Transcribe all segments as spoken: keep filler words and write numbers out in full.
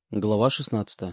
Глава шестнадцатая.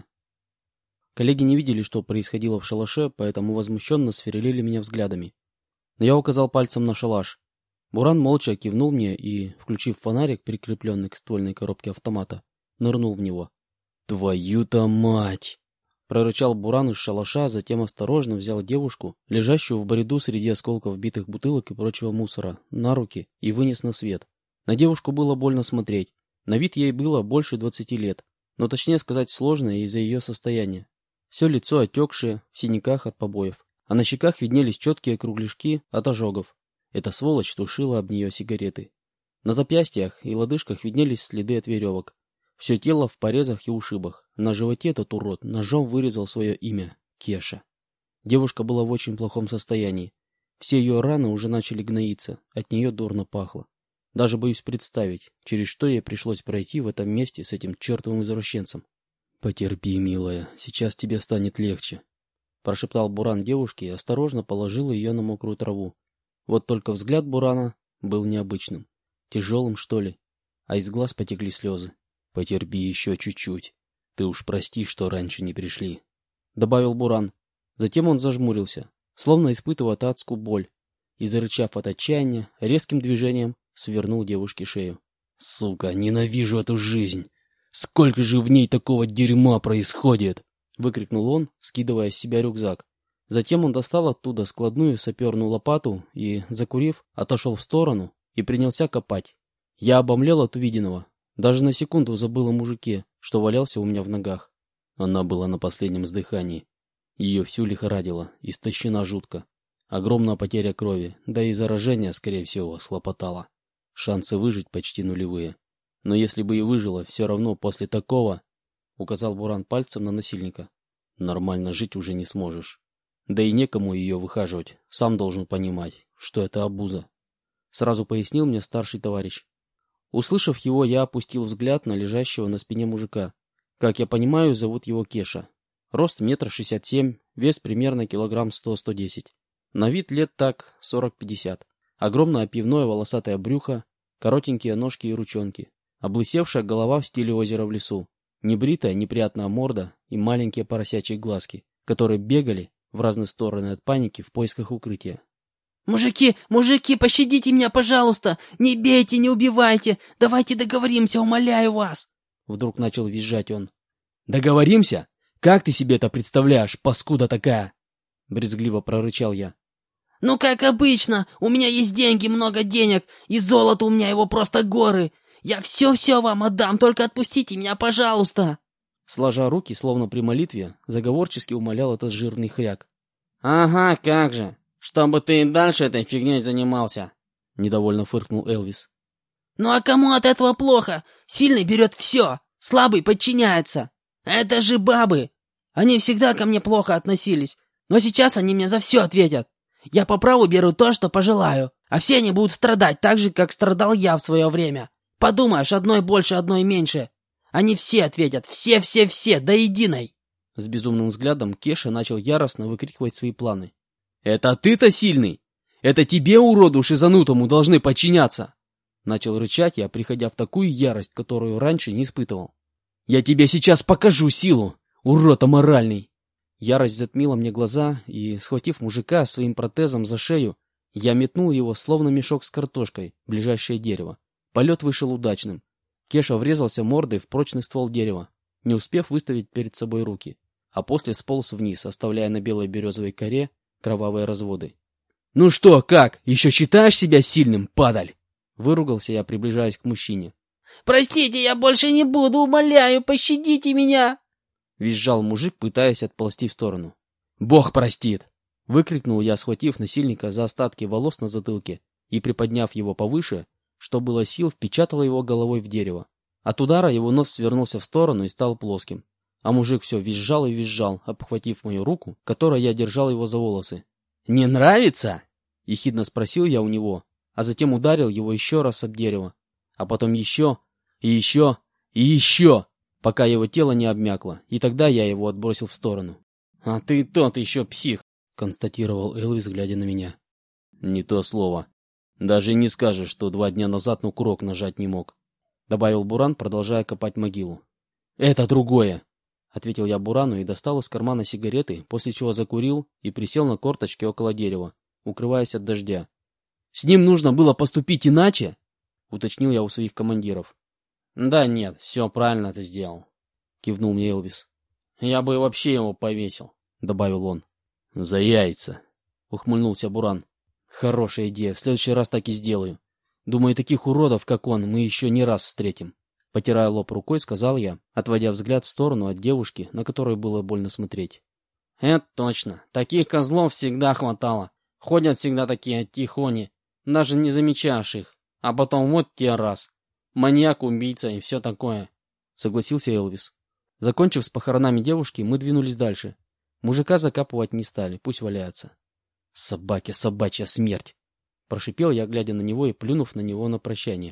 Коллеги не видели, что происходило в шалаше, поэтому возмущенно сверлили меня взглядами. Но я указал пальцем на шалаш. Буран молча кивнул мне и, включив фонарик, прикрепленный к ствольной коробке автомата, нырнул в него. «Твою-то мать!» — прорычал Буран из шалаша, затем осторожно взял девушку, лежащую в бреду среди осколков битых бутылок и прочего мусора, на руки и вынес на свет. На девушку было больно смотреть. На вид ей было больше двадцати лет. Но точнее сказать сложно из-за ее состояния. Все лицо отекшее, в синяках от побоев, а на щеках виднелись четкие кругляшки от ожогов. Эта сволочь тушила об нее сигареты. На запястьях и лодыжках виднелись следы от веревок. Все тело в порезах и ушибах. На животе этот урод ножом вырезал свое имя — Кеша. Девушка была в очень плохом состоянии. Все ее раны уже начали гноиться, от нее дурно пахло. Даже боюсь представить, через что ей пришлось пройти в этом месте с этим чертовым извращенцем. «Потерпи, милая, сейчас тебе станет легче», — прошептал Буран девушке и осторожно положил ее на мокрую траву. Вот только взгляд Бурана был необычным, тяжелым, что ли, а из глаз потекли слезы. «Потерпи еще чуть-чуть. Ты уж прости, что раньше не пришли», — добавил Буран. Затем он зажмурился, словно испытывая адскую боль, и, зарычав от отчаяния, резким движением свернул девушке шею. «Сука, ненавижу эту жизнь! Сколько же в ней такого дерьма происходит!» — выкрикнул он, скидывая с себя рюкзак. Затем он достал оттуда складную саперную лопату и, закурив, отошел в сторону и принялся копать. Я обомлел от увиденного. Даже на секунду забыл о мужике, что валялся у меня в ногах. Она была на последнем издыхании. Ее всю лихорадило, истощена жутко. Огромная потеря крови, да и заражение, скорее всего, слопотало. Шансы выжить почти нулевые. Но если бы и выжила, все равно после такого, — указал Буран пальцем на насильника, — нормально жить уже не сможешь. Да и некому ее выхаживать, сам должен понимать, что это обуза. Сразу пояснил мне старший товарищ. Услышав его, я опустил взгляд на лежащего на спине мужика. Как я понимаю, зовут его Кеша. Рост метр шестьдесят семь, вес примерно килограмм сто — сто десять. На вид лет так сорок-пятьдесят. Огромное пивное волосатое брюхо, коротенькие ножки и ручонки, облысевшая голова в стиле озера в лесу, небритая неприятная морда и маленькие поросячьи глазки, которые бегали в разные стороны от паники в поисках укрытия. «Мужики, мужики, пощадите меня, пожалуйста! Не бейте, не убивайте! Давайте договоримся, умоляю вас!» Вдруг начал визжать он. «Договоримся? Как ты себе это представляешь, паскуда такая?» Брезгливо прорычал я. «Ну, как обычно, у меня есть деньги, много денег, и золото у меня его просто горы. Я все-все вам отдам, только отпустите меня, пожалуйста!» Сложа руки, словно при молитве, заговорчески умолял этот жирный хряк. «Ага, как же! Чтобы ты и дальше этой фигней занимался!» Недовольно фыркнул Элвис. «Ну а кому от этого плохо? Сильный берет все, слабый подчиняется. Это же бабы! Они всегда ко мне плохо относились, но сейчас они мне за все ответят. Я по праву беру то, что пожелаю, а все они будут страдать так же, как страдал я в свое время. Подумаешь, одной больше, одной меньше. Они все ответят, все-все-все, до единой!» С безумным взглядом Кеша начал яростно выкрикивать свои планы. «Это ты-то сильный? Это тебе, уроду шизанутому, должны подчиняться!» Начал рычать я, приходя в такую ярость, которую раньше не испытывал. «Я тебе сейчас покажу силу, урод аморальный!» Ярость затмила мне глаза, и, схватив мужика своим протезом за шею, я метнул его, словно мешок с картошкой, в ближайшее дерево. Полет вышел удачным. Кеша врезался мордой в прочный ствол дерева, не успев выставить перед собой руки, а после сполз вниз, оставляя на белой березовой коре кровавые разводы. «Ну что, как? Еще считаешь себя сильным, падаль?» Выругался я, приближаясь к мужчине. «Простите, я больше не буду, умоляю, пощадите меня!» Визжал мужик, пытаясь отползти в сторону. «Бог простит!» — выкрикнул я, схватив насильника за остатки волос на затылке и, приподняв его повыше, что было сил, впечатал его головой в дерево. От удара его нос свернулся в сторону и стал плоским. А мужик все визжал и визжал, обхватив мою руку, которой я держал его за волосы. «Не нравится?» — ехидно спросил я у него, а затем ударил его еще раз об дерево, а потом еще, и еще, и еще, пока его тело не обмякло, и тогда я его отбросил в сторону. «А ты тот еще псих!» — констатировал Элвис, глядя на меня. «Не то слово. Даже не скажешь, что два дня назад на курок нажать не мог», — добавил Буран, продолжая копать могилу. Это другое, ответил я Бурану и достал из кармана сигареты, после чего закурил и присел на корточки около дерева, укрываясь от дождя. С ним нужно было поступить иначе, уточнил я у своих командиров. Да нет, все правильно ты сделал, кивнул мне Элвис. Я бы вообще его повесил, добавил он. За яйца, ухмыльнулся Буран. Хорошая идея, в следующий раз так и сделаю. Думаю, таких уродов, как он, мы еще не раз встретим. Потирая лоб рукой, сказал я, отводя взгляд в сторону от девушки, на которую было больно смотреть. Это точно, таких козлов всегда хватало. Ходят всегда такие тихони, даже не замечаешь их. А потом вот те раз. Маньяк, убийца и все такое. Согласился Элвис. Закончив с похоронами девушки, мы двинулись дальше. Мужика закапывать не стали, пусть валяется. Собаки, собачья смерть! Прошипел я, глядя на него и плюнув на него на прощание.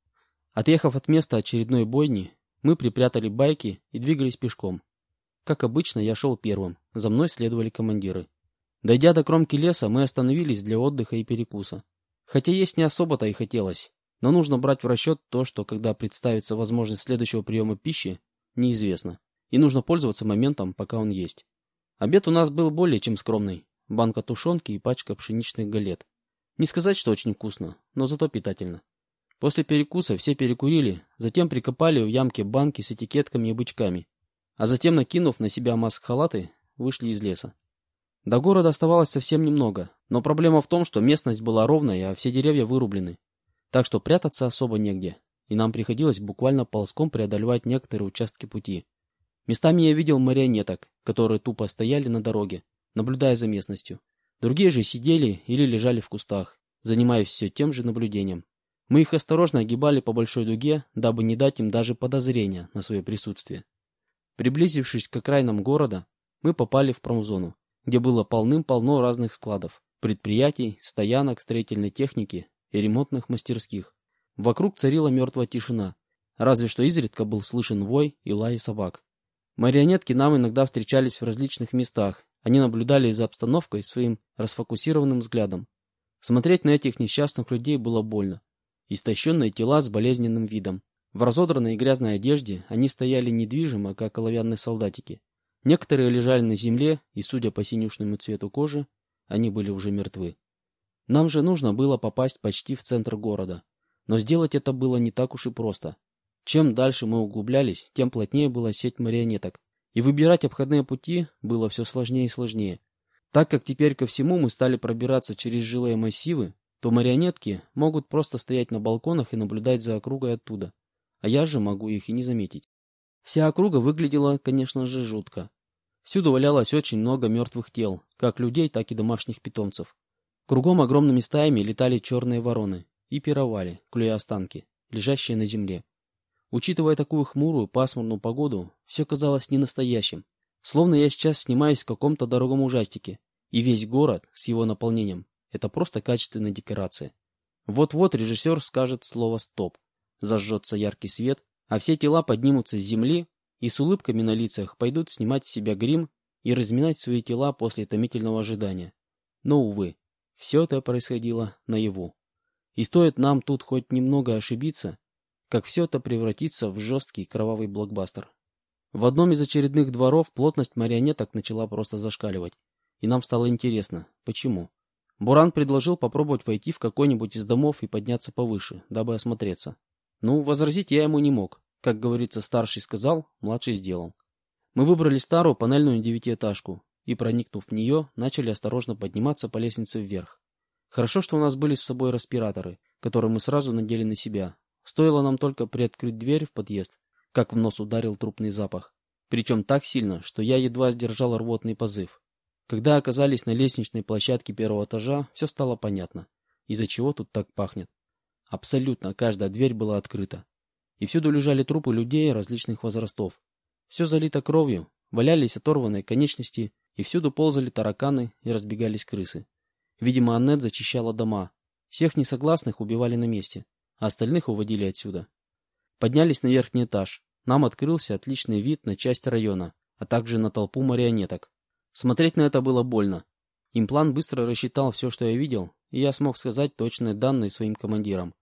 Отъехав от места очередной бойни, мы припрятали байки и двигались пешком. Как обычно, я шел первым, за мной следовали командиры. Дойдя до кромки леса, мы остановились для отдыха и перекуса. Хотя есть не особо-то и хотелось, но нужно брать в расчет то, что когда представится возможность следующего приема пищи, неизвестно, и нужно пользоваться моментом, пока он есть. Обед у нас был более чем скромный. Банка тушенки и пачка пшеничных галет. Не сказать, что очень вкусно, но зато питательно. После перекуса все перекурили, затем прикопали в ямке банки с этикетками и бычками, а затем, накинув на себя маск-халаты, вышли из леса. До города оставалось совсем немного, но проблема в том, что местность была ровная, а все деревья вырублены, так что прятаться особо негде, и нам приходилось буквально ползком преодолевать некоторые участки пути. Местами я видел марионеток, которые тупо стояли на дороге, наблюдая за местностью. Другие же сидели или лежали в кустах, занимаясь все тем же наблюдением. Мы их осторожно огибали по большой дуге, дабы не дать им даже подозрения на свое присутствие. Приблизившись к окраинам города, мы попали в промзону, где было полным-полно разных складов, предприятий, стоянок строительной техники и ремонтных мастерских. Вокруг царила мертвая тишина, разве что изредка был слышен вой и лай собак. Марионетки нам иногда встречались в различных местах, они наблюдали за обстановкой своим расфокусированным взглядом. Смотреть на этих несчастных людей было больно. Истощенные тела с болезненным видом. В разодранной и грязной одежде они стояли недвижимо, как оловянные солдатики. Некоторые лежали на земле, и, судя по синюшному цвету кожи, они были уже мертвы. Нам же нужно было попасть почти в центр города. Но сделать это было не так уж и просто. Чем дальше мы углублялись, тем плотнее была сеть марионеток, и выбирать обходные пути было все сложнее и сложнее. Так как теперь ко всему мы стали пробираться через жилые массивы, то марионетки могут просто стоять на балконах и наблюдать за округой оттуда, а я же могу их и не заметить. Вся округа выглядела, конечно же, жутко. Всюду валялось очень много мертвых тел, как людей, так и домашних питомцев. Кругом огромными стаями летали черные вороны и пировали, клюя останки, лежащие на земле. Учитывая такую хмурую, пасмурную погоду, все казалось ненастоящим, словно я сейчас снимаюсь в каком-то дорогом ужастике, и весь город с его наполнением — это просто качественная декорация. Вот-вот режиссер скажет слово «стоп», зажжется яркий свет, а все тела поднимутся с земли и с улыбками на лицах пойдут снимать с себя грим и разминать свои тела после томительного ожидания. Но, увы, все это происходило наяву. И стоит нам тут хоть немного ошибиться, как все это превратится в жесткий кровавый блокбастер. В одном из очередных дворов плотность марионеток начала просто зашкаливать, и нам стало интересно, почему. Буран предложил попробовать войти в какой-нибудь из домов и подняться повыше, дабы осмотреться. Ну, возразить я ему не мог. Как говорится, старший сказал, младший сделал. Мы выбрали старую панельную девятиэтажку и, проникнув в нее, начали осторожно подниматься по лестнице вверх. Хорошо, что у нас были с собой респираторы, которые мы сразу надели на себя. Стоило нам только приоткрыть дверь в подъезд, как в нос ударил трупный запах. Причем так сильно, что я едва сдержал рвотный позыв. Когда оказались на лестничной площадке первого этажа, все стало понятно, из-за чего тут так пахнет. Абсолютно каждая дверь была открыта. И всюду лежали трупы людей различных возрастов. Все залито кровью, валялись оторванные конечности, и всюду ползали тараканы и разбегались крысы. Видимо, Аннет зачищала дома. Всех несогласных убивали на месте, а остальных уводили отсюда. Поднялись на верхний этаж. Нам открылся отличный вид на часть района, а также на толпу марионеток. Смотреть на это было больно. Имплант быстро рассчитал все, что я видел, и я смог сказать точные данные своим командирам.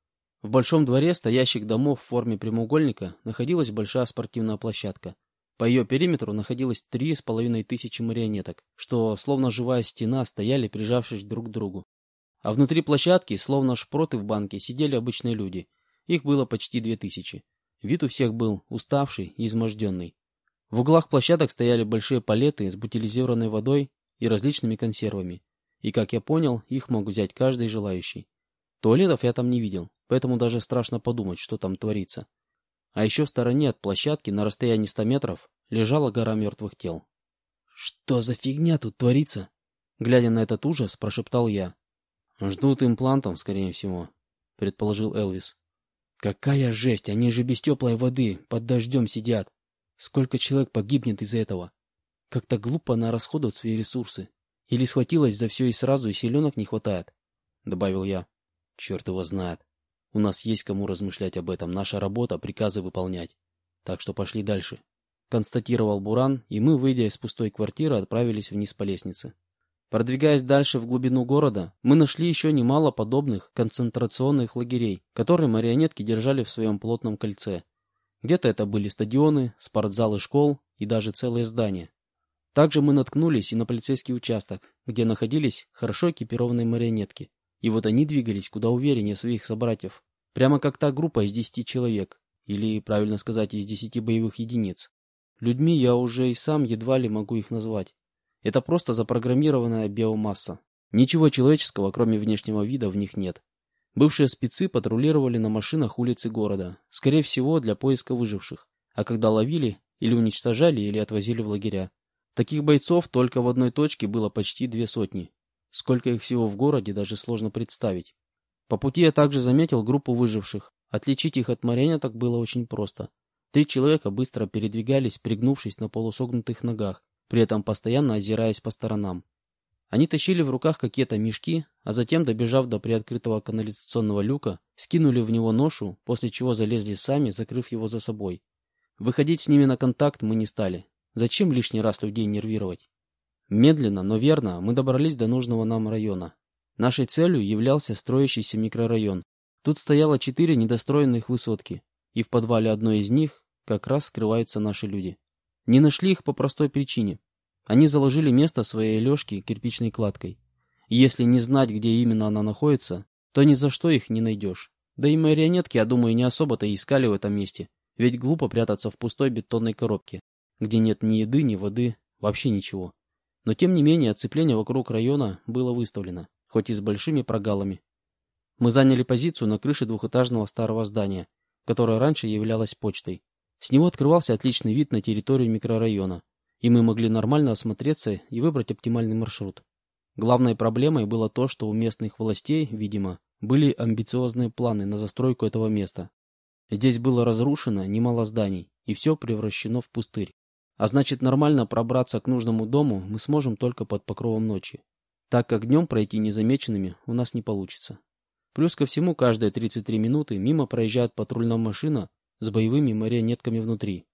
В большом дворе стоящих домов в форме прямоугольника находилась большая спортивная площадка. По ее периметру находилось три с половиной тысячи марионеток, что, словно живая стена, стояли, прижавшись друг к другу. А внутри площадки, словно шпроты в банке, сидели обычные люди. Их было почти две тысячи. Вид у всех был уставший и изможденный. В углах площадок стояли большие палеты с бутилизированной водой и различными консервами. И, как я понял, их мог взять каждый желающий. Туалетов я там не видел, поэтому даже страшно подумать, что там творится. А еще в стороне от площадки, на расстоянии ста метров, лежала гора мертвых тел. «Что за фигня тут творится?» Глядя на этот ужас, прошептал я. «Ждут имплантов, скорее всего», — предположил Элвис. «Какая жесть! Они же без теплой воды, под дождем сидят. Сколько человек погибнет из-за этого? Как-то глупо она расходует свои ресурсы. Или схватилась за все и сразу, и силенок не хватает?» — добавил я. «Черт его знает. У нас есть кому размышлять об этом. Наша работа — приказы выполнять. Так что пошли дальше», — констатировал Буран, и мы, выйдя из пустой квартиры, отправились вниз по лестнице. Продвигаясь дальше в глубину города, мы нашли еще немало подобных концентрационных лагерей, которые марионетки держали в своем плотном кольце. Где-то это были стадионы, спортзалы школ и даже целые здания. Также мы наткнулись и на полицейский участок, где находились хорошо экипированные марионетки. И вот они двигались куда увереннее своих собратьев. Прямо как та группа из десяти человек, или, правильно сказать, из десяти боевых единиц. Людьми я уже и сам едва ли могу их назвать. Это просто запрограммированная биомасса. Ничего человеческого, кроме внешнего вида, в них нет. Бывшие спецы патрулировали на машинах улицы города, скорее всего, для поиска выживших. А когда ловили, или уничтожали, или отвозили в лагеря. Таких бойцов только в одной точке было почти две сотни. Сколько их всего в городе, даже сложно представить. По пути я также заметил группу выживших. Отличить их от марионеток было очень просто. Три человека быстро передвигались, пригнувшись на полусогнутых ногах, при этом постоянно озираясь по сторонам. Они тащили в руках какие-то мешки, а затем, добежав до приоткрытого канализационного люка, скинули в него ношу, после чего залезли сами, закрыв его за собой. Выходить с ними на контакт мы не стали. Зачем лишний раз людей нервировать? Медленно, но верно мы добрались до нужного нам района. Нашей целью являлся строящийся микрорайон. Тут стояло четыре недостроенных высотки, и в подвале одной из них как раз скрываются наши люди. Не нашли их по простой причине. Они заложили место своей лёжки кирпичной кладкой. И если не знать, где именно она находится, то ни за что их не найдешь. Да и марионетки, я думаю, не особо-то и искали в этом месте, ведь глупо прятаться в пустой бетонной коробке, где нет ни еды, ни воды, вообще ничего. Но тем не менее оцепление вокруг района было выставлено, хоть и с большими прогалами. Мы заняли позицию на крыше двухэтажного старого здания, которое раньше являлось почтой. С него открывался отличный вид на территорию микрорайона, и мы могли нормально осмотреться и выбрать оптимальный маршрут. Главной проблемой было то, что у местных властей, видимо, были амбициозные планы на застройку этого места. Здесь было разрушено немало зданий, и все превращено в пустырь. А значит, нормально пробраться к нужному дому мы сможем только под покровом ночи, так как днем пройти незамеченными у нас не получится. Плюс ко всему, каждые тридцать три минуты мимо проезжает патрульная машина с боевыми марионетками внутри.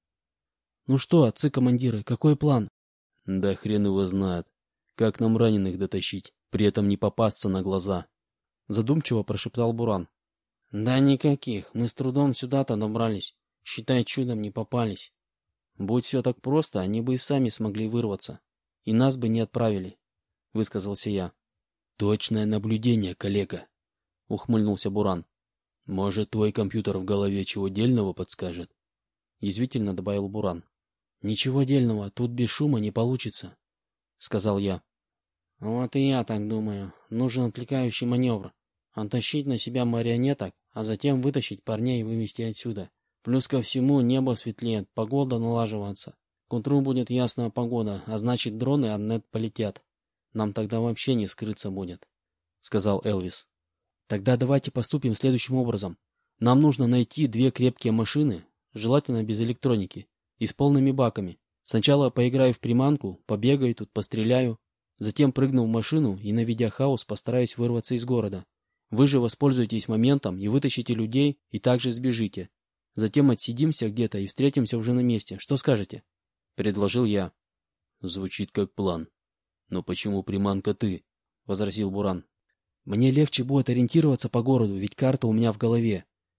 «Ну что, отцы-командиры, какой план?» «Да хрен его знает. Как нам раненых дотащить, при этом не попасться на глаза?» Задумчиво прошептал Буран. «Да никаких, мы с трудом сюда-то добрались. Считай, чудом не попались. Будь все так просто, они бы и сами смогли вырваться. И нас бы не отправили», — высказался я. «Точное наблюдение, коллега», — ухмыльнулся Буран. «Может, твой компьютер в голове чего дельного подскажет?» Язвительно добавил Буран. «Ничего дельного, тут без шума не получится», — сказал я. «Вот и я так думаю. Нужен отвлекающий маневр. Оттащить на себя марионеток, а затем вытащить парней и вывести отсюда. Плюс ко всему небо светлеет, погода налаживается. К утру будет ясная погода, а значит дроны от нет полетят. Нам тогда вообще не скрыться будет», — сказал Элвис. «Тогда давайте поступим следующим образом. Нам нужно найти две крепкие машины, желательно без электроники, и с полными баками. Сначала поиграю в приманку, побегаю тут, постреляю, затем прыгну в машину и, наведя хаос, постараюсь вырваться из города. Вы же воспользуетесь моментом и вытащите людей, и также сбежите. Затем отсидимся где-то и встретимся уже на месте. Что скажете?» — предложил я. «Звучит как план. Но почему приманка ты?» — возразил Буран. «Мне легче будет ориентироваться по городу, ведь карта у меня в голове.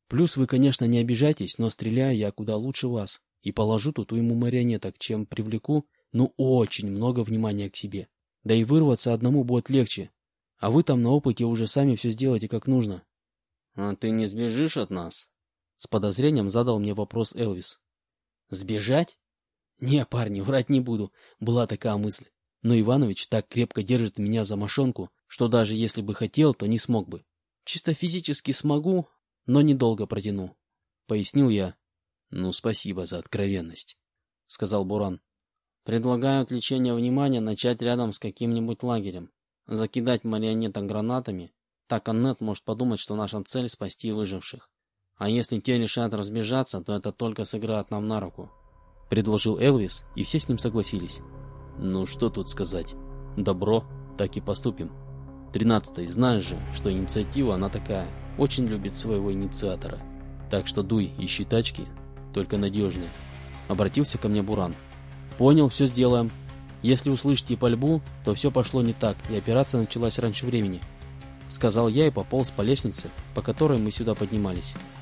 Плюс вы, конечно, не обижайтесь, но стреляю я куда лучше вас. И положу тут уйму марионеток, чем привлеку, ну, очень много внимания к себе. Да и вырваться одному будет легче. А вы там на опыте уже сами все сделаете как нужно. А ты не сбежишь от нас? С подозрением задал мне вопрос Элвис. Сбежать? Не, парни, врать не буду. Была такая мысль. Но Иванович так крепко держит меня за мошонку, что даже если бы хотел, то не смог бы. Чисто физически смогу, но недолго протяну. Пояснил я. Ну, спасибо за откровенность, сказал Буран. Предлагаю отвлечение внимания начать рядом с каким-нибудь лагерем. Закидать марионеток гранатами. Так Аннет может подумать, что наша цель — спасти выживших. А если те решат разбежаться, то это только сыграет нам на руку. Предложил Элвис, и все с ним согласились. Ну, что тут сказать. Добро, так и поступим. Тринадцатый, знаешь же, что инициатива она такая. Очень любит своего инициатора. Так что дуй, ищи тачки, только надежные. Обратился ко мне Буран. Понял, все сделаем. Если услышите пальбу, то все пошло не так, и операция началась раньше времени. Сказал я и пополз по лестнице, по которой мы сюда поднимались.